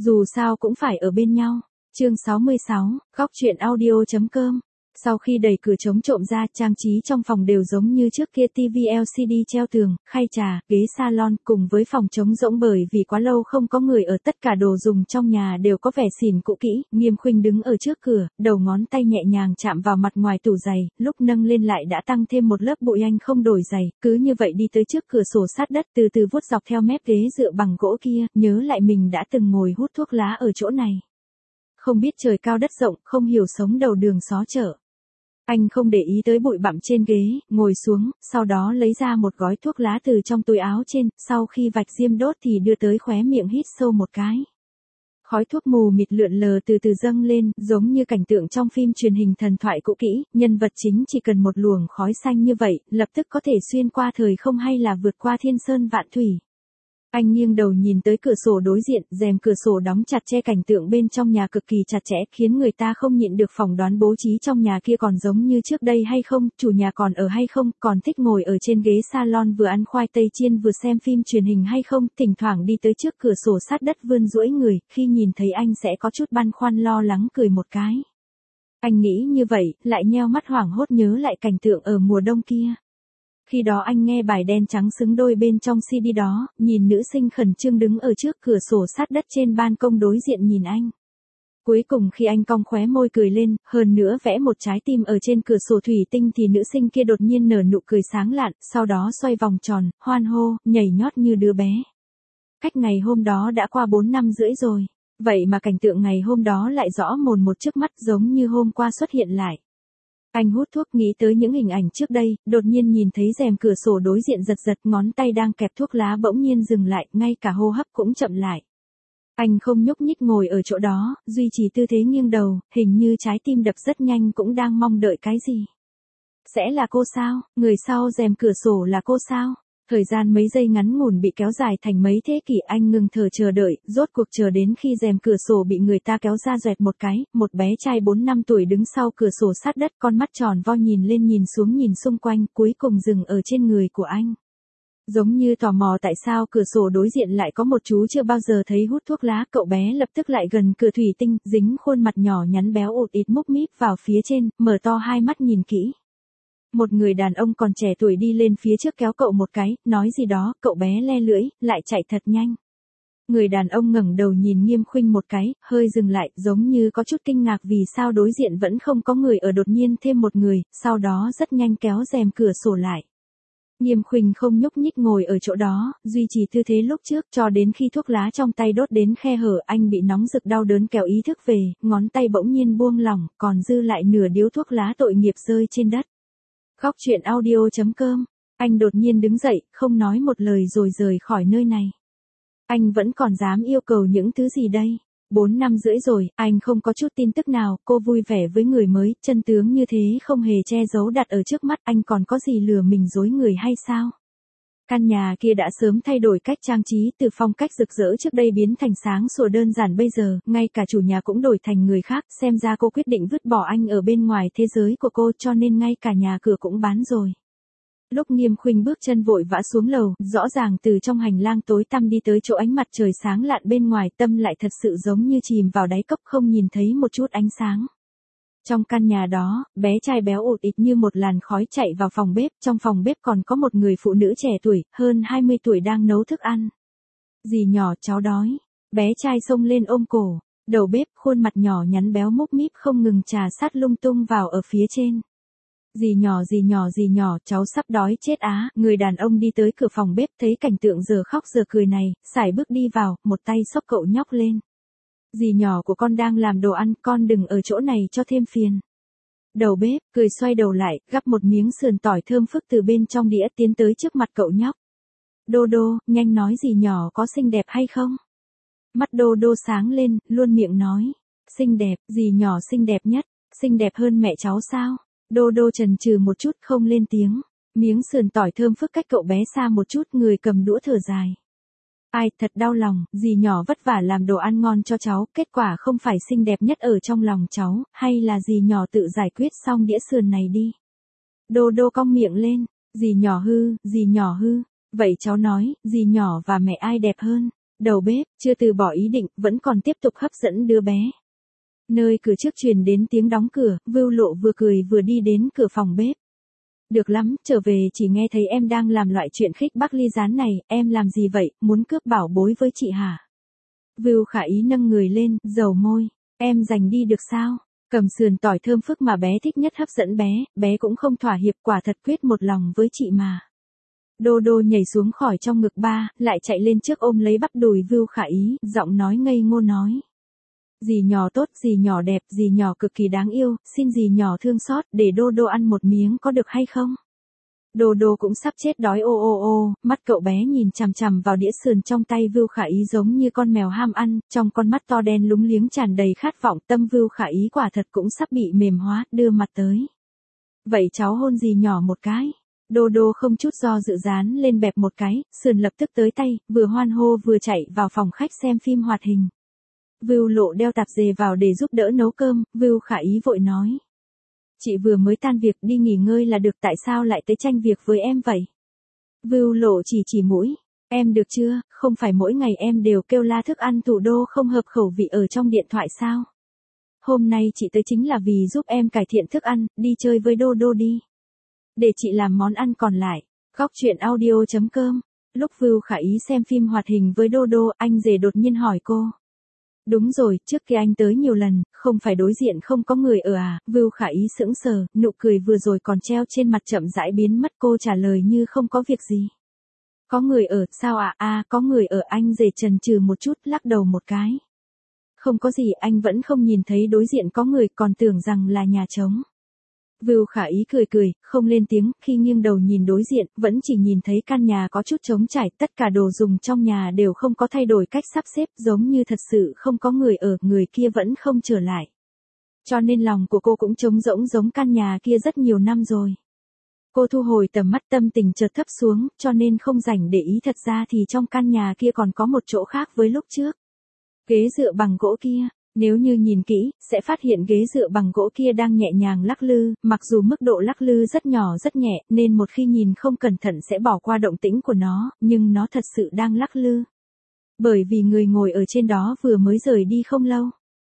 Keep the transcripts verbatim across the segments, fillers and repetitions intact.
Dù sao cũng phải ở bên nhau. Chương sáu mươi sáu, góc truyện audio chấm com. Sau khi đẩy cửa chống trộm ra, trang trí trong phòng đều giống như trước kia, tivi lờ xê đê treo tường, khay trà, ghế salon, cùng với phòng trống rỗng bởi vì quá lâu không có người ở, tất cả đồ dùng trong nhà đều có vẻ xỉn cũ kỹ. Nghiêm Khuynh đứng ở trước cửa, đầu ngón tay nhẹ nhàng chạm vào mặt ngoài tủ giày, lúc nâng lên lại đã tăng thêm một lớp bụi. Anh không đổi giày, cứ như vậy đi tới trước cửa sổ sát đất, từ từ vuốt dọc theo mép ghế dựa bằng gỗ kia, nhớ lại mình đã từng ngồi hút thuốc lá ở chỗ này. Không biết trời cao đất rộng, không hiểu sống đầu đường xó chợ. Anh không để ý tới bụi bặm trên ghế, ngồi xuống, sau đó lấy ra một gói thuốc lá từ trong túi áo trên, sau khi vạch diêm đốt thì đưa tới khóe miệng hít sâu một cái. Khói thuốc mù mịt lượn lờ từ từ dâng lên, giống như cảnh tượng trong phim truyền hình thần thoại cũ kỹ, nhân vật chính chỉ cần một luồng khói xanh như vậy, lập tức có thể xuyên qua thời không hay là vượt qua thiên sơn vạn thủy. Anh nghiêng đầu nhìn tới cửa sổ đối diện, rèm cửa sổ đóng chặt che cảnh tượng bên trong nhà cực kỳ chặt chẽ, khiến người ta không nhịn được phỏng đoán bố trí trong nhà kia còn giống như trước đây hay không, chủ nhà còn ở hay không, còn thích ngồi ở trên ghế salon vừa ăn khoai tây chiên vừa xem phim truyền hình hay không, thỉnh thoảng đi tới trước cửa sổ sát đất vươn duỗi người, khi nhìn thấy anh sẽ có chút băn khoăn lo lắng cười một cái. Anh nghĩ như vậy, lại nheo mắt hoảng hốt nhớ lại cảnh tượng ở mùa đông kia. Khi đó anh nghe bài đen trắng xứng đôi bên trong xê đê đó, nhìn nữ sinh khẩn trương đứng ở trước cửa sổ sát đất trên ban công đối diện nhìn anh. Cuối cùng khi anh cong khóe môi cười lên, hơn nữa vẽ một trái tim ở trên cửa sổ thủy tinh thì nữ sinh kia đột nhiên nở nụ cười sáng lạn, sau đó xoay vòng tròn, hoan hô, nhảy nhót như đứa bé. Cách ngày hôm đó đã qua bốn năm rưỡi rồi, vậy mà cảnh tượng ngày hôm đó lại rõ mồn một trước mắt giống như hôm qua xuất hiện lại. Anh hút thuốc nghĩ tới những hình ảnh trước đây, đột nhiên nhìn thấy rèm cửa sổ đối diện giật giật, ngón tay đang kẹp thuốc lá bỗng nhiên dừng lại, ngay cả hô hấp cũng chậm lại. Anh không nhúc nhích ngồi ở chỗ đó, duy trì tư thế nghiêng đầu, hình như trái tim đập rất nhanh cũng đang mong đợi cái gì. Sẽ là cô sao? Người sau rèm cửa sổ là cô sao? Thời gian mấy giây ngắn ngủn bị kéo dài thành mấy thế kỷ, anh ngừng thở chờ đợi, rốt cuộc chờ đến khi rèm cửa sổ bị người ta kéo ra doẹt một cái, một bé trai bốn năm tuổi đứng sau cửa sổ sát đất, con mắt tròn vo nhìn lên nhìn xuống nhìn xung quanh, cuối cùng dừng ở trên người của anh. Giống như tò mò tại sao cửa sổ đối diện lại có một chú chưa bao giờ thấy hút thuốc lá, cậu bé lập tức lại gần cửa thủy tinh, dính khuôn mặt nhỏ nhắn béo ụt ịt múc míp vào phía trên, mở to hai mắt nhìn kỹ. Một người đàn ông còn trẻ tuổi đi lên phía trước kéo cậu một cái, nói gì đó, cậu bé le lưỡi, lại chạy thật nhanh. Người đàn ông ngẩng đầu nhìn Nghiêm Khuynh một cái, hơi dừng lại, giống như có chút kinh ngạc vì sao đối diện vẫn không có người ở, đột nhiên thêm một người, sau đó rất nhanh kéo rèm cửa sổ lại. Nghiêm Khuynh không nhúc nhích ngồi ở chỗ đó, duy trì tư thế lúc trước cho đến khi thuốc lá trong tay đốt đến khe hở, anh bị nóng rực đau đớn kéo ý thức về, ngón tay bỗng nhiên buông lỏng, còn dư lại nửa điếu thuốc lá tội nghiệp rơi trên đất. Góc truyện audio chấm com. Anh đột nhiên đứng dậy, không nói một lời rồi rời khỏi nơi này. Anh vẫn còn dám yêu cầu những thứ gì đây? Bốn năm rưỡi rồi, anh không có chút tin tức nào, cô vui vẻ với người mới, chân tướng như thế không hề che giấu đặt ở trước mắt, anh còn có gì lừa mình dối người hay sao? Căn nhà kia đã sớm thay đổi cách trang trí, từ phong cách rực rỡ trước đây biến thành sáng sủa đơn giản bây giờ, ngay cả chủ nhà cũng đổi thành người khác, xem ra cô quyết định vứt bỏ anh ở bên ngoài thế giới của cô, cho nên ngay cả nhà cửa cũng bán rồi. Lúc Nghiêm Khuynh bước chân vội vã xuống lầu, rõ ràng từ trong hành lang tối tăm đi tới chỗ ánh mặt trời sáng lạn bên ngoài, tâm lại thật sự giống như chìm vào đáy cốc, không nhìn thấy một chút ánh sáng. Trong căn nhà đó, bé trai béo ụt ịt như một làn khói chạy vào phòng bếp, trong phòng bếp còn có một người phụ nữ trẻ tuổi, hơn hai mươi tuổi đang nấu thức ăn. Dì nhỏ, cháu đói. Bé trai xông lên ôm cổ. Đầu bếp, khuôn mặt nhỏ nhắn béo múc míp không ngừng trà sát lung tung vào ở phía trên. Dì nhỏ dì nhỏ dì nhỏ, cháu sắp đói chết á. Người đàn ông đi tới cửa phòng bếp thấy cảnh tượng giờ khóc giờ cười này, sải bước đi vào, một tay xốc cậu nhóc lên. Dì nhỏ của con đang làm đồ ăn, con đừng ở chỗ này cho thêm phiền. Đầu bếp, cười xoay đầu lại, gắp một miếng sườn tỏi thơm phức từ bên trong đĩa tiến tới trước mặt cậu nhóc. Đô đô, nhanh nói dì nhỏ có xinh đẹp hay không? Mắt đô đô sáng lên, luôn miệng nói. Xinh đẹp, dì nhỏ xinh đẹp nhất, xinh đẹp hơn mẹ cháu sao? Đô đô chần chừ một chút không lên tiếng. Miếng sườn tỏi thơm phức cách cậu bé xa một chút, người cầm đũa thở dài. Ai, thật đau lòng, dì nhỏ vất vả làm đồ ăn ngon cho cháu, kết quả không phải xinh đẹp nhất ở trong lòng cháu, hay là dì nhỏ tự giải quyết xong đĩa sườn này đi. Đô đô cong miệng lên, dì nhỏ hư, dì nhỏ hư, vậy cháu nói, dì nhỏ và mẹ ai đẹp hơn? Đầu bếp, chưa từ bỏ ý định, vẫn còn tiếp tục hấp dẫn đứa bé. Nơi cửa trước truyền đến tiếng đóng cửa, Vưu Lộ vừa cười vừa đi đến cửa phòng bếp. Được lắm, trở về chỉ nghe thấy em đang làm loại chuyện khích bác ly gián này, em làm gì vậy, muốn cướp bảo bối với chị hả? Vưu Khả Ý nâng người lên, dầu môi, em giành đi được sao? Cầm sườn tỏi thơm phức mà bé thích nhất hấp dẫn bé, bé cũng không thỏa hiệp, quả thật quyết một lòng với chị mà. Đô Đô nhảy xuống khỏi trong ngực ba, lại chạy lên trước ôm lấy bắp đùi Vưu Khả Ý, giọng nói ngây ngô nói. Dì nhỏ tốt, dì nhỏ đẹp, dì nhỏ cực kỳ đáng yêu, xin dì nhỏ thương xót, để Đô Đô ăn một miếng có được hay không? Đô Đô cũng sắp chết đói ô ô ô, mắt cậu bé nhìn chằm chằm vào đĩa sườn trong tay Vưu Khả Ý giống như con mèo ham ăn, trong con mắt to đen lúng liếng tràn đầy khát vọng, tâm Vưu Khả Ý quả thật cũng sắp bị mềm hóa, đưa mặt tới. Vậy cháu hôn dì nhỏ một cái. Đô Đô không chút do dự dán lên bẹp một cái, sườn lập tức tới tay, vừa hoan hô vừa chạy vào phòng khách xem phim hoạt hình. Vưu Lộ đeo tạp dề vào để giúp đỡ nấu cơm, Vưu Khả Ý vội nói. Chị vừa mới tan việc đi nghỉ ngơi là được, tại sao lại tới tranh việc với em vậy? Vưu Lộ chỉ chỉ mũi, em được chưa, không phải mỗi ngày em đều kêu la thức ăn thủ đô không hợp khẩu vị ở trong điện thoại sao? Hôm nay chị tới chính là vì giúp em cải thiện thức ăn, đi chơi với Đô Đô đi. Để chị làm món ăn còn lại. Góc truyện audio chấm com. Lúc Vưu Khả Ý xem phim hoạt hình với Đô Đô, anh rể đột nhiên hỏi cô. Đúng rồi, trước kia anh tới nhiều lần, không phải đối diện không có người ở à? Vưu Khả Ý sững sờ, nụ cười vừa rồi còn treo trên mặt chậm rãi biến mất, cô trả lời như không có việc gì. Có người ở, sao ạ? À? À, có người ở, anh rể chần chừ một chút, lắc đầu một cái. Không có gì, anh vẫn không nhìn thấy đối diện có người, còn tưởng rằng là nhà trống. Vưu Khả Ý cười cười, không lên tiếng, khi nghiêng đầu nhìn đối diện, vẫn chỉ nhìn thấy căn nhà có chút trống trải, tất cả đồ dùng trong nhà đều không có thay đổi cách sắp xếp, giống như thật sự không có người ở, người kia vẫn không trở lại. Cho nên lòng của cô cũng trống rỗng giống căn nhà kia rất nhiều năm rồi. Cô thu hồi tầm mắt, tâm tình chợt thấp xuống, cho nên không rảnh để ý, thật ra thì trong căn nhà kia còn có một chỗ khác với lúc trước. Ghế dựa bằng gỗ kia. Nếu như nhìn kỹ, sẽ phát hiện ghế dựa bằng gỗ kia đang nhẹ nhàng lắc lư, mặc dù mức độ lắc lư rất nhỏ rất nhẹ, nên một khi nhìn không cẩn thận sẽ bỏ qua động tĩnh của nó, nhưng nó thật sự đang lắc lư. Bởi vì người ngồi ở trên đó vừa mới rời đi không lâu.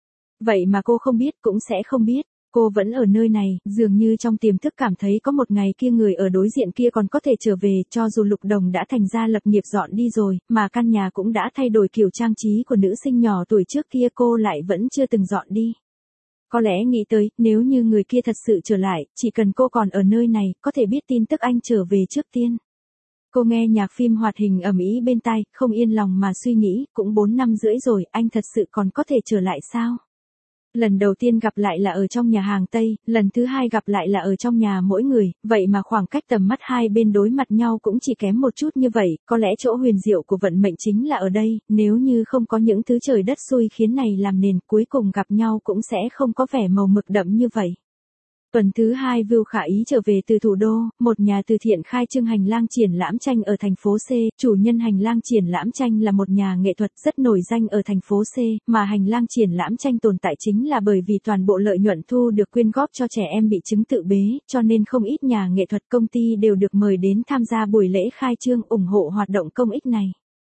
Vậy mà cô không biết, cũng sẽ không biết. Cô vẫn ở nơi này, dường như trong tiềm thức cảm thấy có một ngày kia người ở đối diện kia còn có thể trở về, cho dù Lục Đồng đã thành ra lập nghiệp dọn đi rồi, mà căn nhà cũng đã thay đổi kiểu trang trí của nữ sinh nhỏ tuổi trước kia, cô lại vẫn chưa từng dọn đi. Có lẽ nghĩ tới, nếu như người kia thật sự trở lại, chỉ cần cô còn ở nơi này, có thể biết tin tức anh trở về trước tiên. Cô nghe nhạc phim hoạt hình ầm ĩ bên tai, không yên lòng mà suy nghĩ, cũng bốn năm rưỡi rồi, anh thật sự còn có thể trở lại sao? Lần đầu tiên gặp lại là ở trong nhà hàng Tây, lần thứ hai gặp lại là ở trong nhà mỗi người, vậy mà khoảng cách tầm mắt hai bên đối mặt nhau cũng chỉ kém một chút như vậy, có lẽ chỗ huyền diệu của vận mệnh chính là ở đây, nếu như không có những thứ trời đất xui khiến này làm nền, cuối cùng gặp nhau cũng sẽ không có vẻ màu mực đậm như vậy. Tuần thứ hai Vưu Khả Ý trở về từ thủ đô, một nhà từ thiện khai trương hành lang triển lãm tranh ở thành phố C, chủ nhân hành lang triển lãm tranh là một nhà nghệ thuật rất nổi danh ở thành phố C, mà hành lang triển lãm tranh tồn tại chính là bởi vì toàn bộ lợi nhuận thu được quyên góp cho trẻ em bị chứng tự bế, cho nên không ít nhà nghệ thuật công ty đều được mời đến tham gia buổi lễ khai trương ủng hộ hoạt động công ích này.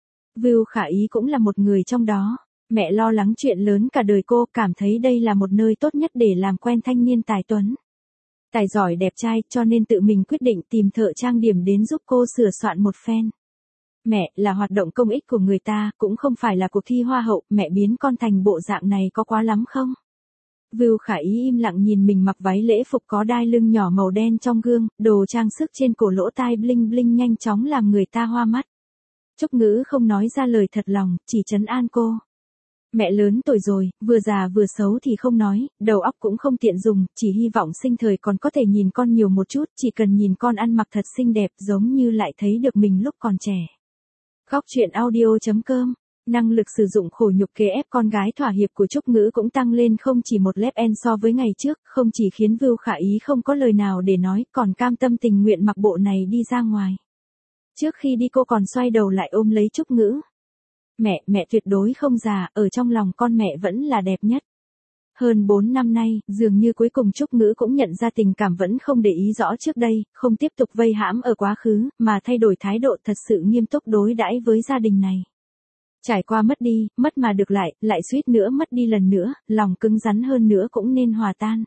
Vưu Khả Ý cũng là một người trong đó. Mẹ lo lắng chuyện lớn cả đời cô, cảm thấy đây là một nơi tốt nhất để làm quen thanh niên tài tuấn. Tài giỏi đẹp trai, cho nên tự mình quyết định tìm thợ trang điểm đến giúp cô sửa soạn một phen. Mẹ, là hoạt động công ích của người ta, cũng không phải là cuộc thi hoa hậu, mẹ biến con thành bộ dạng này có quá lắm không? Vưu Khả Ý im lặng nhìn mình mặc váy lễ phục có đai lưng nhỏ màu đen trong gương, đồ trang sức trên cổ lỗ tai bling bling nhanh chóng làm người ta hoa mắt. Trúc Ngữ không nói ra lời thật lòng, chỉ trấn an cô. Mẹ lớn tuổi rồi, vừa già vừa xấu thì không nói, đầu óc cũng không tiện dùng, chỉ hy vọng sinh thời còn có thể nhìn con nhiều một chút, chỉ cần nhìn con ăn mặc thật xinh đẹp giống như lại thấy được mình lúc còn trẻ. Góc truyện audio chấm com. Năng lực sử dụng khổ nhục kế ép con gái thỏa hiệp của Trúc Ngữ cũng tăng lên không chỉ một level so với ngày trước, không chỉ khiến Vưu Khả Ý không có lời nào để nói, còn cam tâm tình nguyện mặc bộ này đi ra ngoài. Trước khi đi cô còn xoay đầu lại ôm lấy Trúc Ngữ. Mẹ, mẹ tuyệt đối không già, ở trong lòng con mẹ vẫn là đẹp nhất. Hơn bốn năm nay, dường như cuối cùng Trúc Ngữ cũng nhận ra tình cảm vẫn không để ý rõ trước đây, không tiếp tục vây hãm ở quá khứ, mà thay đổi thái độ thật sự nghiêm túc đối đãi với gia đình này. Trải qua mất đi, mất mà được lại, lại suýt nữa mất đi lần nữa, lòng cứng rắn hơn nữa cũng nên hòa tan.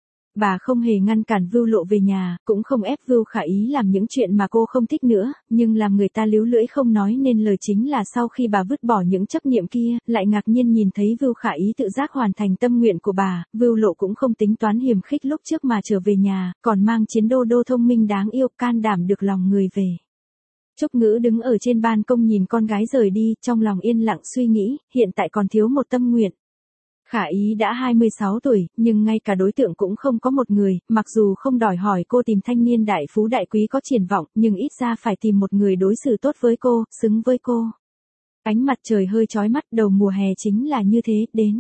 Bà không hề ngăn cản Vưu Lộ về nhà, cũng không ép Vưu Khả Ý làm những chuyện mà cô không thích nữa, nhưng làm người ta líu lưỡi không nói nên lời chính là sau khi bà vứt bỏ những chấp niệm kia, lại ngạc nhiên nhìn thấy Vưu Khả Ý tự giác hoàn thành tâm nguyện của bà, Vưu Lộ cũng không tính toán hiềm khích lúc trước mà trở về nhà, còn mang chiến đô đô thông minh đáng yêu, can đảm được lòng người về. Trúc Ngữ đứng ở trên ban công nhìn con gái rời đi, trong lòng yên lặng suy nghĩ, hiện tại còn thiếu một tâm nguyện. Khả Ý đã hai mươi sáu tuổi, nhưng ngay cả đối tượng cũng không có một người, mặc dù không đòi hỏi cô tìm thanh niên đại phú đại quý có triển vọng, nhưng ít ra phải tìm một người đối xử tốt với cô, xứng với cô. Ánh mặt trời hơi chói mắt, đầu mùa hè chính là như thế, đến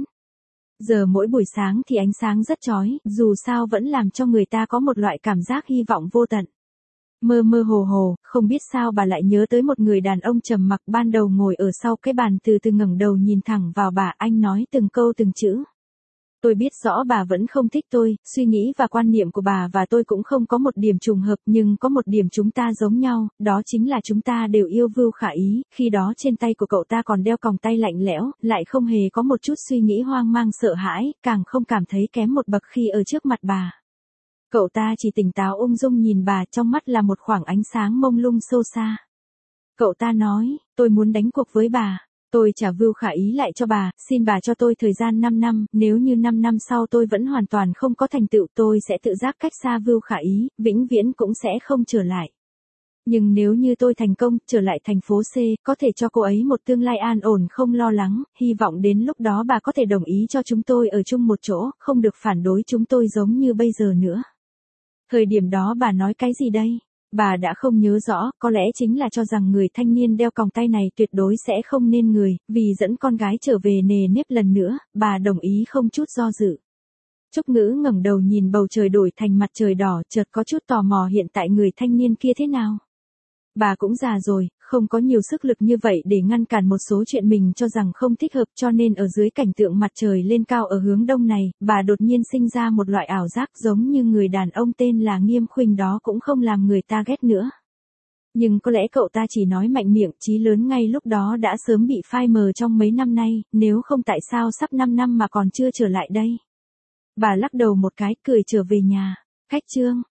giờ mỗi buổi sáng thì ánh sáng rất chói, dù sao vẫn làm cho người ta có một loại cảm giác hy vọng vô tận. Mơ mơ hồ hồ, không biết sao bà lại nhớ tới một người đàn ông trầm mặc ban đầu ngồi ở sau cái bàn từ từ ngẩng đầu nhìn thẳng vào bà, anh nói từng câu từng chữ. Tôi biết rõ bà vẫn không thích tôi, suy nghĩ và quan niệm của bà và tôi cũng không có một điểm trùng hợp, nhưng có một điểm chúng ta giống nhau, đó chính là chúng ta đều yêu Vưu Khả Ý, khi đó trên tay của cậu ta còn đeo còng tay lạnh lẽo, lại không hề có một chút suy nghĩ hoang mang sợ hãi, càng không cảm thấy kém một bậc khi ở trước mặt bà. Cậu ta chỉ tỉnh táo ung dung nhìn bà, trong mắt là một khoảng ánh sáng mông lung sâu xa. Cậu ta nói, tôi muốn đánh cuộc với bà. Tôi trả Vưu Khả Ý lại cho bà, xin bà cho tôi thời gian năm năm, nếu như năm năm sau tôi vẫn hoàn toàn không có thành tựu, tôi sẽ tự giác cách xa Vưu Khả Ý, vĩnh viễn cũng sẽ không trở lại. Nhưng nếu như tôi thành công, trở lại thành phố C, có thể cho cô ấy một tương lai an ổn không lo lắng, hy vọng đến lúc đó bà có thể đồng ý cho chúng tôi ở chung một chỗ, không được phản đối chúng tôi giống như bây giờ nữa. Thời điểm đó bà nói cái gì đây? Bà đã không nhớ rõ, có lẽ chính là cho rằng người thanh niên đeo còng tay này tuyệt đối sẽ không nên người, vì dẫn con gái trở về nề nếp lần nữa, bà đồng ý không chút do dự. Trúc Ngữ ngẩng đầu nhìn bầu trời đổi thành mặt trời đỏ, chợt có chút tò mò hiện tại người thanh niên kia thế nào. Bà cũng già rồi, không có nhiều sức lực như vậy để ngăn cản một số chuyện mình cho rằng không thích hợp, cho nên ở dưới cảnh tượng mặt trời lên cao ở hướng đông này, bà đột nhiên sinh ra một loại ảo giác giống như người đàn ông tên là Nghiêm Khuynh đó cũng không làm người ta ghét nữa. Nhưng có lẽ cậu ta chỉ nói mạnh miệng, chí lớn ngay lúc đó đã sớm bị phai mờ trong mấy năm nay, nếu không tại sao sắp năm năm mà còn chưa trở lại đây. Bà lắc đầu một cái, cười trở về nhà. Khách trương.